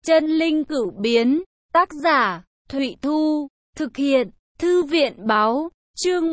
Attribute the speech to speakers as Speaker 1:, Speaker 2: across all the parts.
Speaker 1: Chân linh cửu biến, tác giả, Thụy Thu, thực hiện, Thư viện báo, chương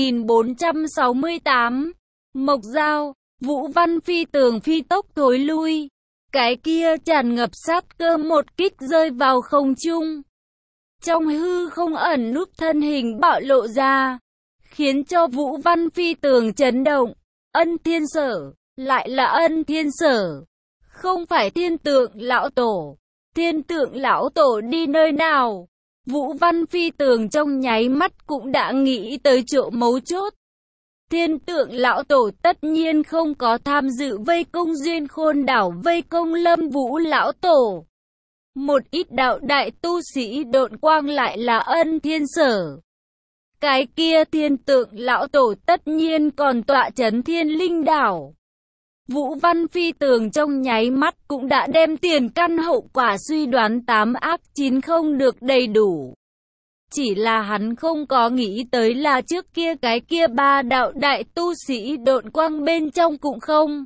Speaker 1: 1468. Mộc Dao, Vũ Văn phi tường phi tốc thối lui. Cái kia tràn ngập sát cơ một kích rơi vào không trung. Trong hư không ẩn núp thân hình bạo lộ ra, khiến cho Vũ Văn phi tường chấn động. Ân Thiên Sở, lại là Ân Thiên Sở, không phải Thiên Tượng lão tổ. Thiên Tượng lão tổ đi nơi nào? Vũ Văn phi tường trong nháy mắt cũng đã nghĩ tới chỗ mấu chốt. Thiên Tượng lão tổ tất nhiên không có tham dự vây công Duyên Khôn đảo, vây công Lâm Vũ lão tổ. Một ít đạo đại tu sĩ độn quang lại là Ân Thiên Sở. Cái kia Thiên Tượng lão tổ tất nhiên còn tọa trấn Thiên Linh đảo. Vũ Văn phi tường trong nháy mắt cũng đã đem tiền căn hậu quả suy đoán 8 ác 9 không được đầy đủ. Chỉ là hắn không có nghĩ tới là trước kia cái kia 3 đạo đại tu sĩ độn quang bên trong cũng không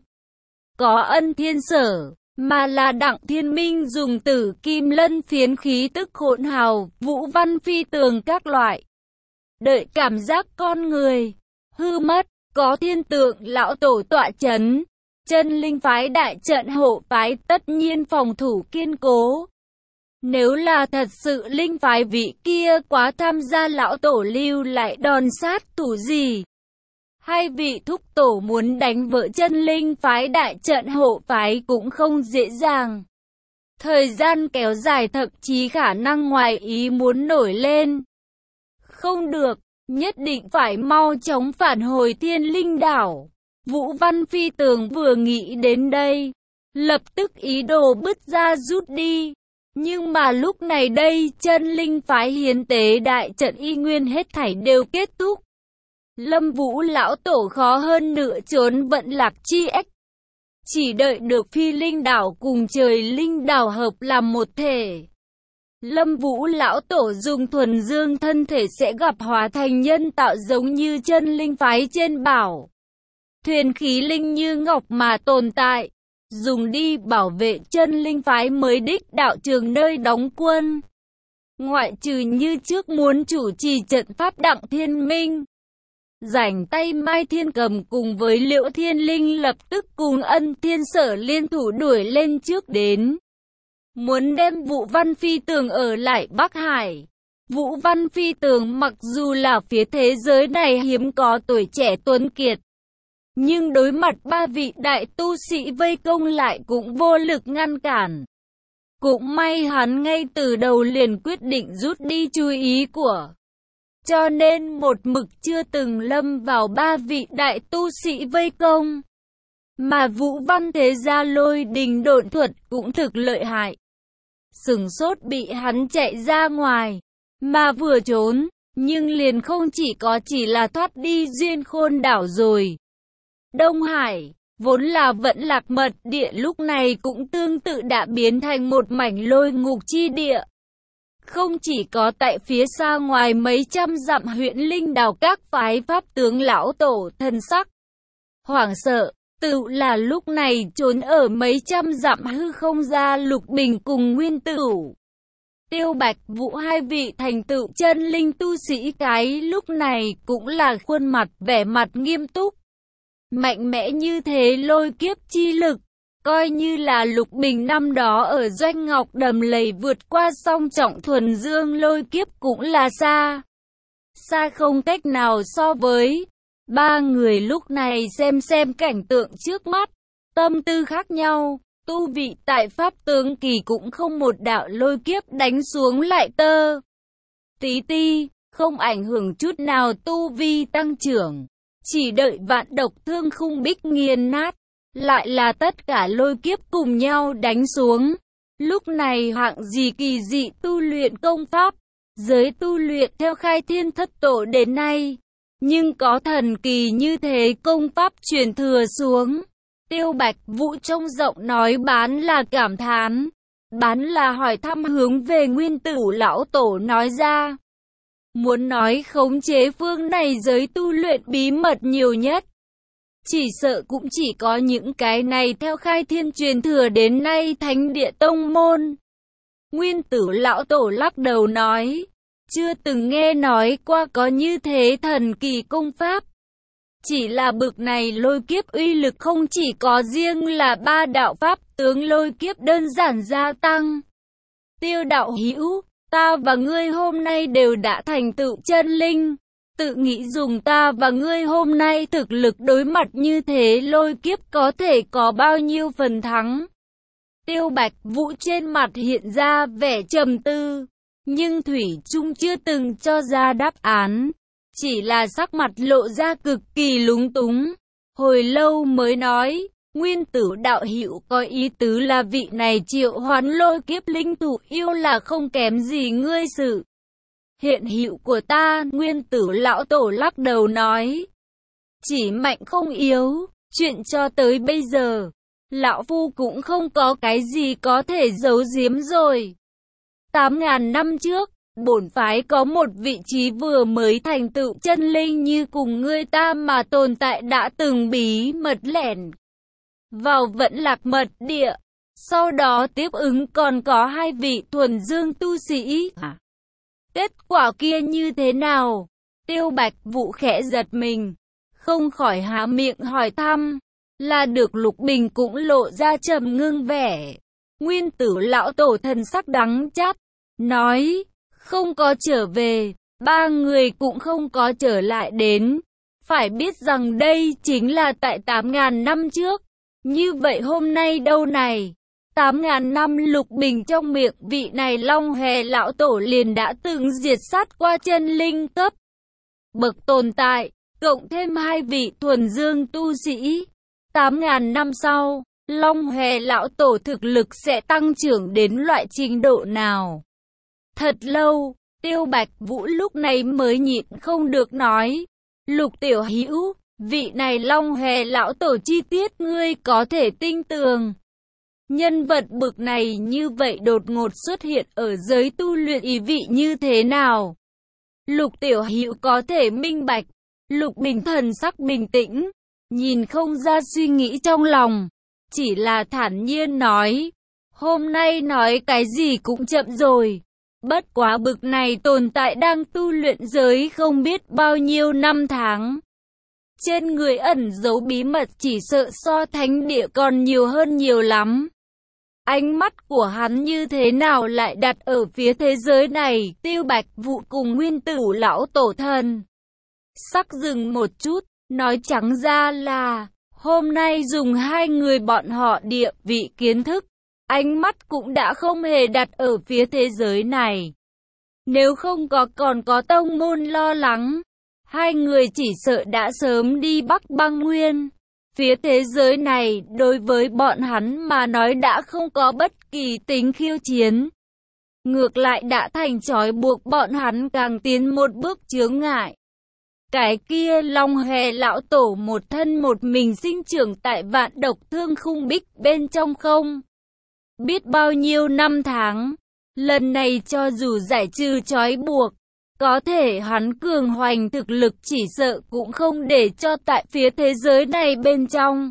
Speaker 1: có Ân Thiên Sở, mà là Đặng Thiên Minh dùng tử kim lân phiến khí tức hỗn hào, Vũ Văn phi tường các loại. Đợi cảm giác con người hư mất, có Thiên Tượng lão tổ tọa chấn. Chân linh phái đại trận hộ phái tất nhiên phòng thủ kiên cố. Nếu là thật sự linh phái vị kia quá tham gia lão tổ lưu lại đòn sát thủ gì? Hay vị thúc tổ muốn đánh vỡ chân linh phái đại trận hộ phái cũng không dễ dàng. Thời gian kéo dài thậm chí khả năng ngoài ý muốn nổi lên. Không được, nhất định phải mau chóng phản hồi Thiên Linh đảo. Vũ Văn phi tường vừa nghĩ đến đây, lập tức ý đồ bứt ra rút đi. Nhưng mà lúc này đây chân linh phái hiến tế đại trận y nguyên hết thảy đều kết thúc. Lâm Vũ lão tổ khó hơn nữa trốn vận lạc chi ách. Chỉ đợi được phi linh đảo cùng trời linh đảo hợp làm một thể. Lâm Vũ lão tổ dùng thuần dương thân thể sẽ gặp hóa thành nhân tạo giống như chân linh phái trên bảo. Thuyền khí linh như ngọc mà tồn tại, dùng đi bảo vệ chân linh phái mới đích đạo trường nơi đóng quân. Ngoại trừ như trước muốn chủ trì trận pháp Đặng Thiên Minh, rảnh tay Mai Thiên Cầm cùng với Liễu Thiên Linh lập tức cùng Ân Thiên Sở liên thủ đuổi lên trước đến. Muốn đem Vũ Văn phi tường ở lại Bắc Hải. Vũ Văn phi tường mặc dù là phía thế giới này hiếm có tuổi trẻ tuấn kiệt, nhưng đối mặt 3 vị đại tu sĩ vây công lại cũng vô lực ngăn cản. Cũng may hắn ngay từ đầu liền quyết định rút đi chú ý của. Cho nên một mực chưa từng lâm vào 3 vị đại tu sĩ vây công. Mà Vũ Văn thế gia lôi đình độn thuật cũng thực lợi hại. Sửng sốt bị hắn chạy ra ngoài. Mà vừa trốn, nhưng liền không chỉ là thoát đi Duyên Khôn đảo rồi. Đông Hải, vốn là vận lạc mật địa lúc này cũng tương tự đã biến thành một mảnh lôi ngục chi địa. Không chỉ có tại phía xa ngoài mấy trăm dặm huyện linh đảo các phái pháp tướng lão tổ thân sắc hoảng sợ, tự là lúc này trốn ở mấy trăm dặm hư không ra Lục Bình cùng Nguyên Tửu. Tiêu Bạch Vũ hai vị thành tựu chân linh tu sĩ cái lúc này cũng là khuôn mặt vẻ mặt nghiêm túc. Mạnh mẽ như thế lôi kiếp chi lực, coi như là Lục Bình năm đó ở Doanh Ngọc Đầm Lầy vượt qua song trọng thuần dương lôi kiếp cũng là xa không cách nào so với. 3 người lúc này xem cảnh tượng trước mắt, tâm tư khác nhau, tu vị tại pháp tướng kỳ cũng không một đạo lôi kiếp đánh xuống lại tơ tí ti, không ảnh hưởng chút nào tu vi tăng trưởng. Chỉ đợi vạn độc thương khung bích nghiền nát, lại là tất cả lôi kiếp cùng nhau đánh xuống. Lúc này hạng gì kỳ dị tu luyện công pháp, giới tu luyện theo khai thiên thất tổ đến nay. Nhưng có thần kỳ như thế công pháp truyền thừa xuống. Tiêu Bạch Vũ trong giọng nói bán là cảm thán, bán là hỏi thăm hướng về Nguyên Tửu lão tổ nói ra. Muốn nói khống chế phương này giới tu luyện bí mật nhiều nhất, chỉ sợ cũng chỉ có những cái này theo khai thiên truyền thừa đến nay thánh địa tông môn. Nguyên Tử lão tổ lắc đầu nói, chưa từng nghe nói qua có như thế thần kỳ công pháp. Chỉ là bực này lôi kiếp uy lực không chỉ có riêng là 3 đạo pháp tướng lôi kiếp đơn giản gia tăng. Tiêu đạo hữu, ta và ngươi hôm nay đều đã thành tựu chân linh. Tự nghĩ dùng ta và ngươi hôm nay thực lực đối mặt như thế lôi kiếp có thể có bao nhiêu phần thắng. Tiêu Bạch Vũ trên mặt hiện ra vẻ trầm tư, nhưng thủy chung chưa từng cho ra đáp án. Chỉ là sắc mặt lộ ra cực kỳ lúng túng. Hồi lâu mới nói, Nguyên Tử đạo hữu có ý tứ là vị này triệu hoán lôi kiếp linh thủ yêu là không kém gì ngươi sự. Hiện hữu của ta, Nguyên Tử lão tổ lắc đầu nói. Chỉ mạnh không yếu, chuyện cho tới bây giờ, lão phu cũng không có cái gì có thể giấu giếm rồi. 8.000 năm trước, bổn phái có một vị trí vừa mới thành tựu chân linh như cùng ngươi ta mà tồn tại đã từng bí mật lẻn vào Vẫn Lạc mật địa. Sau đó tiếp ứng còn có 2 vị thuần dương tu sĩ. Kết quả kia như thế nào? Tiêu Bạch Vũ khẽ giật mình, không khỏi há miệng hỏi thăm. Là được Lục Bình cũng lộ ra trầm ngưng vẻ. Nguyên Tử lão tổ thần sắc đắng chát, nói, không có trở về, 3 người cũng không có trở lại đến. Phải biết rằng đây chính là tại 8.000 năm trước. Như vậy hôm nay đâu này? 8.000 năm Lục Bình trong miệng vị này Long Hề lão tổ liền đã từng diệt sát qua chân linh cấp bậc tồn tại, cộng thêm 2 vị thuần dương tu sĩ. 8.000 năm sau, Long Hề lão tổ thực lực sẽ tăng trưởng đến loại trình độ nào? Thật lâu, Tiêu Bạch Vũ lúc này mới nhịn không được nói, Lục tiểu hữu, vị này Long Hề lão tổ chi tiết ngươi có thể tinh tường. Nhân vật bực này như vậy đột ngột xuất hiện ở giới tu luyện ý vị như thế nào? Lục tiểu hữu có thể minh bạch. Lục Bình thần sắc bình tĩnh, nhìn không ra suy nghĩ trong lòng, chỉ là thản nhiên nói, hôm nay nói cái gì cũng chậm rồi. Bất quá bực này tồn tại đang tu luyện giới không biết bao nhiêu năm tháng. Trên người ẩn giấu bí mật chỉ sợ so thánh địa còn nhiều hơn nhiều lắm. Ánh mắt của hắn như thế nào lại đặt ở phía thế giới này? Tiêu Bạch Vũ cùng Nguyên Tử lão tổ thần sắc dừng một chút, nói trắng ra là hôm nay dùng 2 người bọn họ địa vị kiến thức, ánh mắt cũng đã không hề đặt ở phía thế giới này. Nếu không có còn có tông môn lo lắng, 2 người chỉ sợ đã sớm đi Bắc Băng Nguyên. Phía thế giới này đối với bọn hắn mà nói đã không có bất kỳ tính khiêu chiến. Ngược lại đã thành trói buộc bọn hắn càng tiến một bước chướng ngại. Cái kia Long Hề lão tổ một thân một mình sinh trưởng tại Vạn Độc Thương Khung Bích bên trong không biết bao nhiêu năm tháng. Lần này cho dù giải trừ trói buộc, có thể hắn cường hoành thực lực chỉ sợ cũng không để cho tại phía thế giới này bên trong.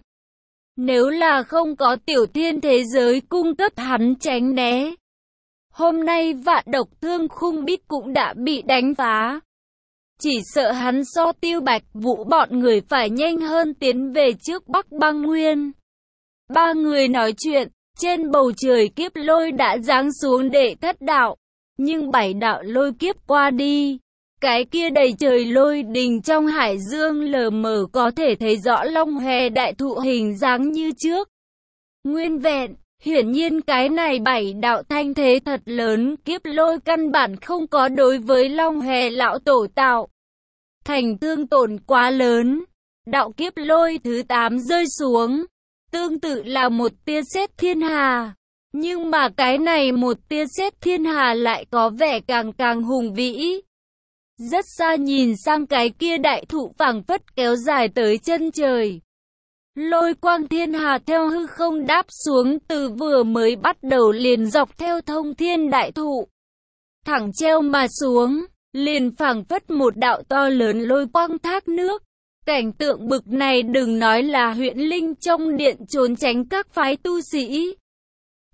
Speaker 1: Nếu là không có tiểu thiên thế giới cung cấp hắn tránh né, hôm nay Vạn Độc Thương Khung Bích cũng đã bị đánh phá. Chỉ sợ hắn so Tiêu Bạch Vũ bọn người phải nhanh hơn tiến về trước Bắc Băng Nguyên. 3 người nói chuyện, trên bầu trời kiếp lôi đã giáng xuống để thất đạo. Nhưng 7 đạo lôi kiếp qua đi, cái kia đầy trời lôi đình trong hải dương lờ mờ có thể thấy rõ Long Hề đại thụ hình dáng như trước. Nguyên vẹn, hiển nhiên cái này 7 đạo thanh thế thật lớn, kiếp lôi căn bản không có đối với Long Hề lão tổ tạo thành thương tổn quá lớn. Đạo kiếp lôi thứ 8 rơi xuống, tương tự là một tia sét thiên hà. Nhưng mà cái này một tia sét thiên hà lại có vẻ càng hùng vĩ. Rất xa nhìn sang cái kia đại thụ phảng phất kéo dài tới chân trời. Lôi quang thiên hà theo hư không đáp xuống từ vừa mới bắt đầu liền dọc theo thông thiên đại thụ. Thẳng treo mà xuống, liền phảng phất một đạo to lớn lôi quang thác nước. Cảnh tượng bực này đừng nói là huyện linh trong điện trốn tránh các phái tu sĩ.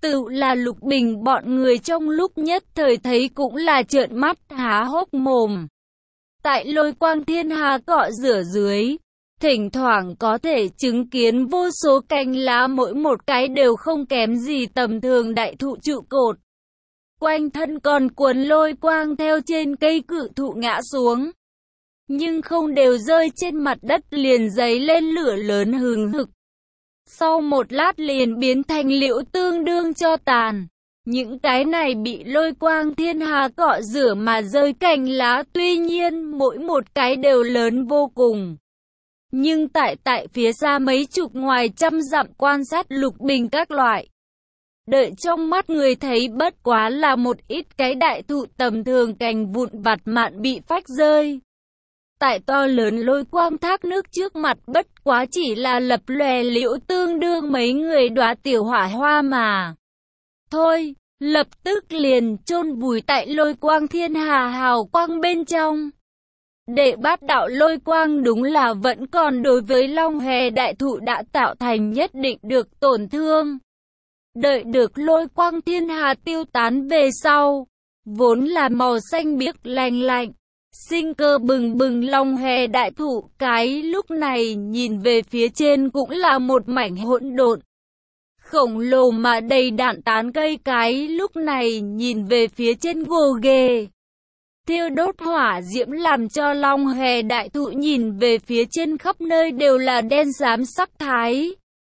Speaker 1: Tự là Lục Bình bọn người trong lúc nhất thời thấy cũng là trợn mắt há hốc mồm. Tại Lôi Quang Thiên Hà cọ rửa dưới, thỉnh thoảng có thể chứng kiến vô số cành lá mỗi một cái đều không kém gì tầm thường đại thụ trụ cột. Quanh thân còn cuốn lôi quang theo trên cây cự thụ ngã xuống. Nhưng không đều rơi trên mặt đất liền giấy lên lửa lớn hừng hực. Sau một lát liền biến thành liễu tương đương cho tàn. Những cái này bị Lôi Quang Thiên Hà cọ rửa mà rơi cành lá tuy nhiên mỗi một cái đều lớn vô cùng. Nhưng tại phía xa mấy chục ngoài trăm dặm quan sát Lục Bình các loại. Đợi trong mắt người thấy bất quá là một ít cái đại thụ tầm thường cành vụn vặt mạn bị phách rơi. Tại to lớn lôi quang thác nước trước mặt bất quá chỉ là lập lòe liễu tương đương mấy người đóa tiểu hỏa hoa mà. Thôi, lập tức liền chôn vùi tại Lôi Quang Thiên Hà hào quang bên trong. Đệ bát đạo lôi quang đúng là vẫn còn đối với Long Hề đại thụ đã tạo thành nhất định được tổn thương. Đợi được Lôi Quang Thiên Hà tiêu tán về sau, vốn là màu xanh biếc lành lạnh, sinh cơ bừng bừng Long Hề đại thụ, cái lúc này nhìn về phía trên cũng là một mảnh hỗn độn. Khổng lồ mà đầy đạn tán cây, cái lúc này nhìn về phía trên gồ ghề. Thiêu đốt hỏa diễm làm cho Long Hề đại thụ nhìn về phía trên khắp nơi đều là đen xám sắc thái.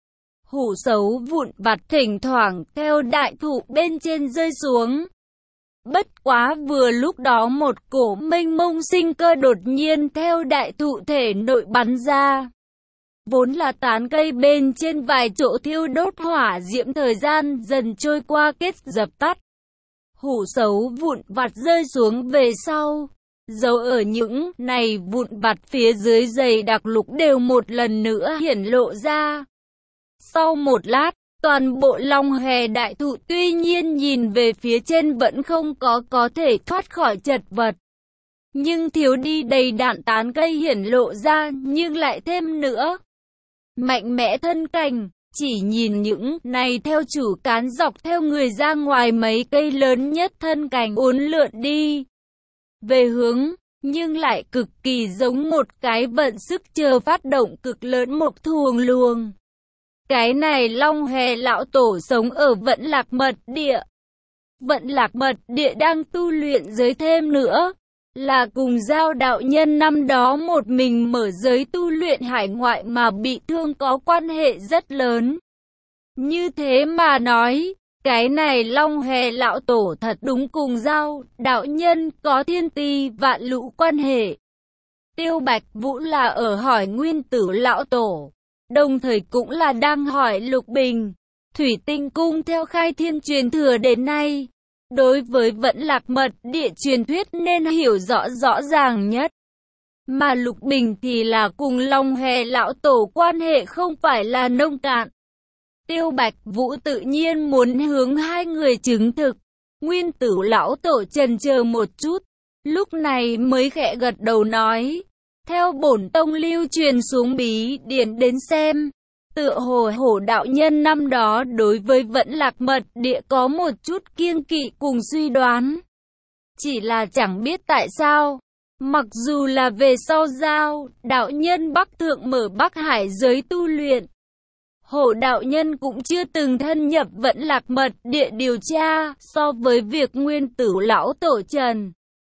Speaker 1: Hủ xấu vụn vặt thỉnh thoảng theo đại thụ bên trên rơi xuống. Bất quá vừa lúc đó một cổ mênh mông sinh cơ đột nhiên theo đại thụ thể nội bắn ra. Vốn là tán cây bên trên vài chỗ thiêu đốt hỏa diễm thời gian dần trôi qua kết dập tắt. Hủ xấu vụn vặt rơi xuống về sau. Dấu ở những này vụn vặt phía dưới dày đặc lục đều một lần nữa hiển lộ ra. Sau một lát, toàn bộ Long Hề đại thụ tuy nhiên nhìn về phía trên vẫn không có thể thoát khỏi chật vật. Nhưng thiếu đi đầy đạn tán cây hiển lộ ra nhưng lại thêm nữa. Mạnh mẽ thân cành, chỉ nhìn những này theo chủ cán dọc theo người ra ngoài mấy cây lớn nhất thân cành uốn lượn đi. Về hướng, nhưng lại cực kỳ giống một cái vận sức chờ phát động cực lớn một thuồng luồng. Cái này Long Hề lão tổ sống ở Vận Lạc Mật Địa. Vận Lạc Mật Địa đang tu luyện giới thêm nữa. Là cùng Giao đạo nhân năm đó một mình mở giới tu luyện hải ngoại mà bị thương có quan hệ rất lớn. Như thế mà nói, cái này Long Hề lão tổ thật đúng cùng Giao đạo nhân có thiên ti vạn lũ quan hệ. Tiêu Bạch Vũ là ở hỏi Nguyên Tử lão tổ, đồng thời cũng là đang hỏi Lục Bình. Thủy Tinh Cung theo khai thiên truyền thừa đến nay, đối với Vận Lạc Mật Địa truyền thuyết nên hiểu rõ ràng nhất. Mà Lục Bình thì là cùng Long Hề lão tổ quan hệ không phải là nông cạn. Tiêu Bạch Vũ tự nhiên muốn hướng hai người chứng thực. Nguyên Tử lão tổ chần chờ một chút, lúc này mới khẽ gật đầu nói. Theo bổn tông lưu truyền xuống bí điển đến xem, tựa hồ Hổ đạo nhân năm đó đối với Vận Lạc Mật Địa có một chút kiêng kỵ cùng suy đoán. Chỉ là chẳng biết tại sao, mặc dù là về sau Giao đạo nhân Bắc Thượng mở Bắc Hải giới tu luyện, Hổ đạo nhân cũng chưa từng thân nhập Vận Lạc Mật Địa điều tra, so với việc Nguyên Tử lão tổ trần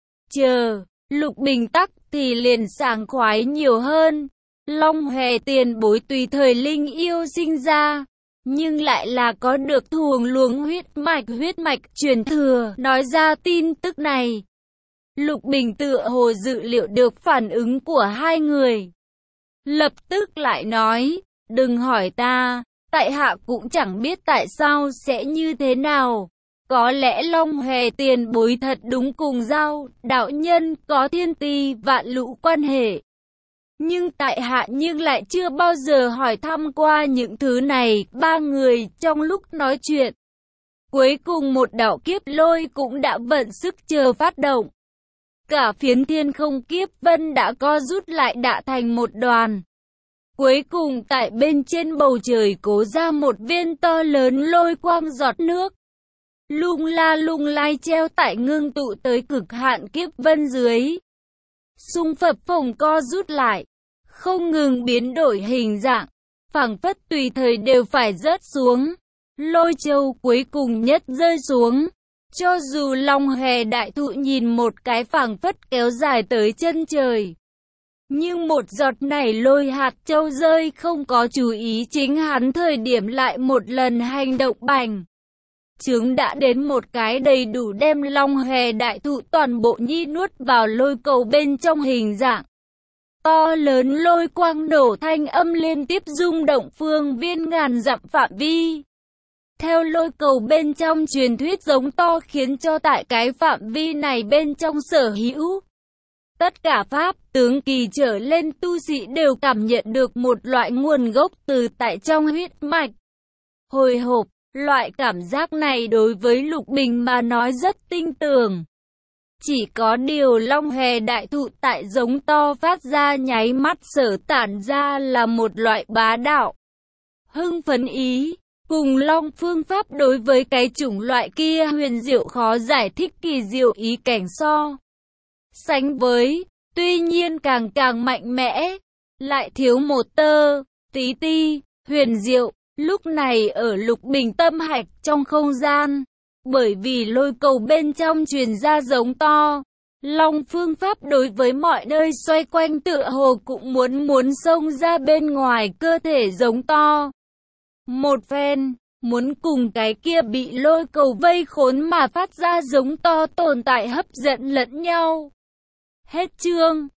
Speaker 1: Lục Bình tắc thì liền sảng khoái nhiều hơn. Long Hề tiền bối tùy thời linh yêu sinh ra, nhưng lại là có được thuồng luồng huyết mạch truyền thừa. Nói ra tin tức này, Lục Bình tựa hồ dự liệu được phản ứng của hai người. Lập tức lại nói, đừng hỏi ta, tại hạ cũng chẳng biết tại sao sẽ như thế nào. Có lẽ Long Hề tiền bối thật đúng cùng Giao đạo nhân có thiên ti vạn lũ quan hệ. Nhưng tại hạ nhưng lại chưa bao giờ hỏi thăm qua những thứ này. Ba người trong lúc nói chuyện, cuối cùng một đạo kiếp lôi cũng đã vận sức chờ phát động. Cả phiến thiên không kiếp vân đã co rút lại đạ thành một đoàn. Cuối cùng tại bên trên bầu trời cố ra một viên to lớn lôi quang giọt nước. Lung la lung lay treo tại ngưng tụ tới cực hạn kiếp vân dưới. Xung phập phồng co rút lại, không ngừng biến đổi hình dạng, phảng phất tùy thời đều phải rớt xuống. Lôi châu cuối cùng nhất rơi xuống. Cho dù Long Hòe đại thụ nhìn một cái phảng phất kéo dài tới chân trời. Nhưng một giọt này lôi hạt châu rơi không có chú ý chính hắn thời điểm lại một lần hành động bành. Trứng đã đến một cái đầy đủ đem Long Hòe đại thụ toàn bộ nhi nuốt vào lôi cầu bên trong hình dạng. To lớn lôi quang nổ thanh âm liên tiếp rung động phương viên ngàn dặm phạm vi. Theo lôi cầu bên trong truyền thuyết giống to khiến cho tại cái phạm vi này bên trong sở hữu. Tất cả pháp tướng kỳ trở lên tu sĩ đều cảm nhận được một loại nguồn gốc từ tại trong huyết mạch. Hồi hộp, loại cảm giác này đối với Lục Bình mà nói rất tinh tường. Chỉ có điều Long Hòe đại thụ tại giống to phát ra nháy mắt sở tản ra là một loại bá đạo. Hưng phấn ý, cùng Long phương pháp đối với cái chủng loại kia huyền diệu khó giải thích kỳ diệu ý cảnh so. Sánh với, tuy nhiên càng càng mạnh mẽ, lại thiếu một tơ, tí ti, huyền diệu, lúc này ở Lục Bình tâm hạch trong không gian. Bởi vì lôi cầu bên trong truyền ra giống to, Long phương pháp đối với mọi nơi xoay quanh tựa hồ cũng muốn xông ra bên ngoài cơ thể giống to. Một phen, muốn cùng cái kia bị lôi cầu vây khốn mà phát ra giống to tồn tại hấp dẫn lẫn nhau. Hết chương.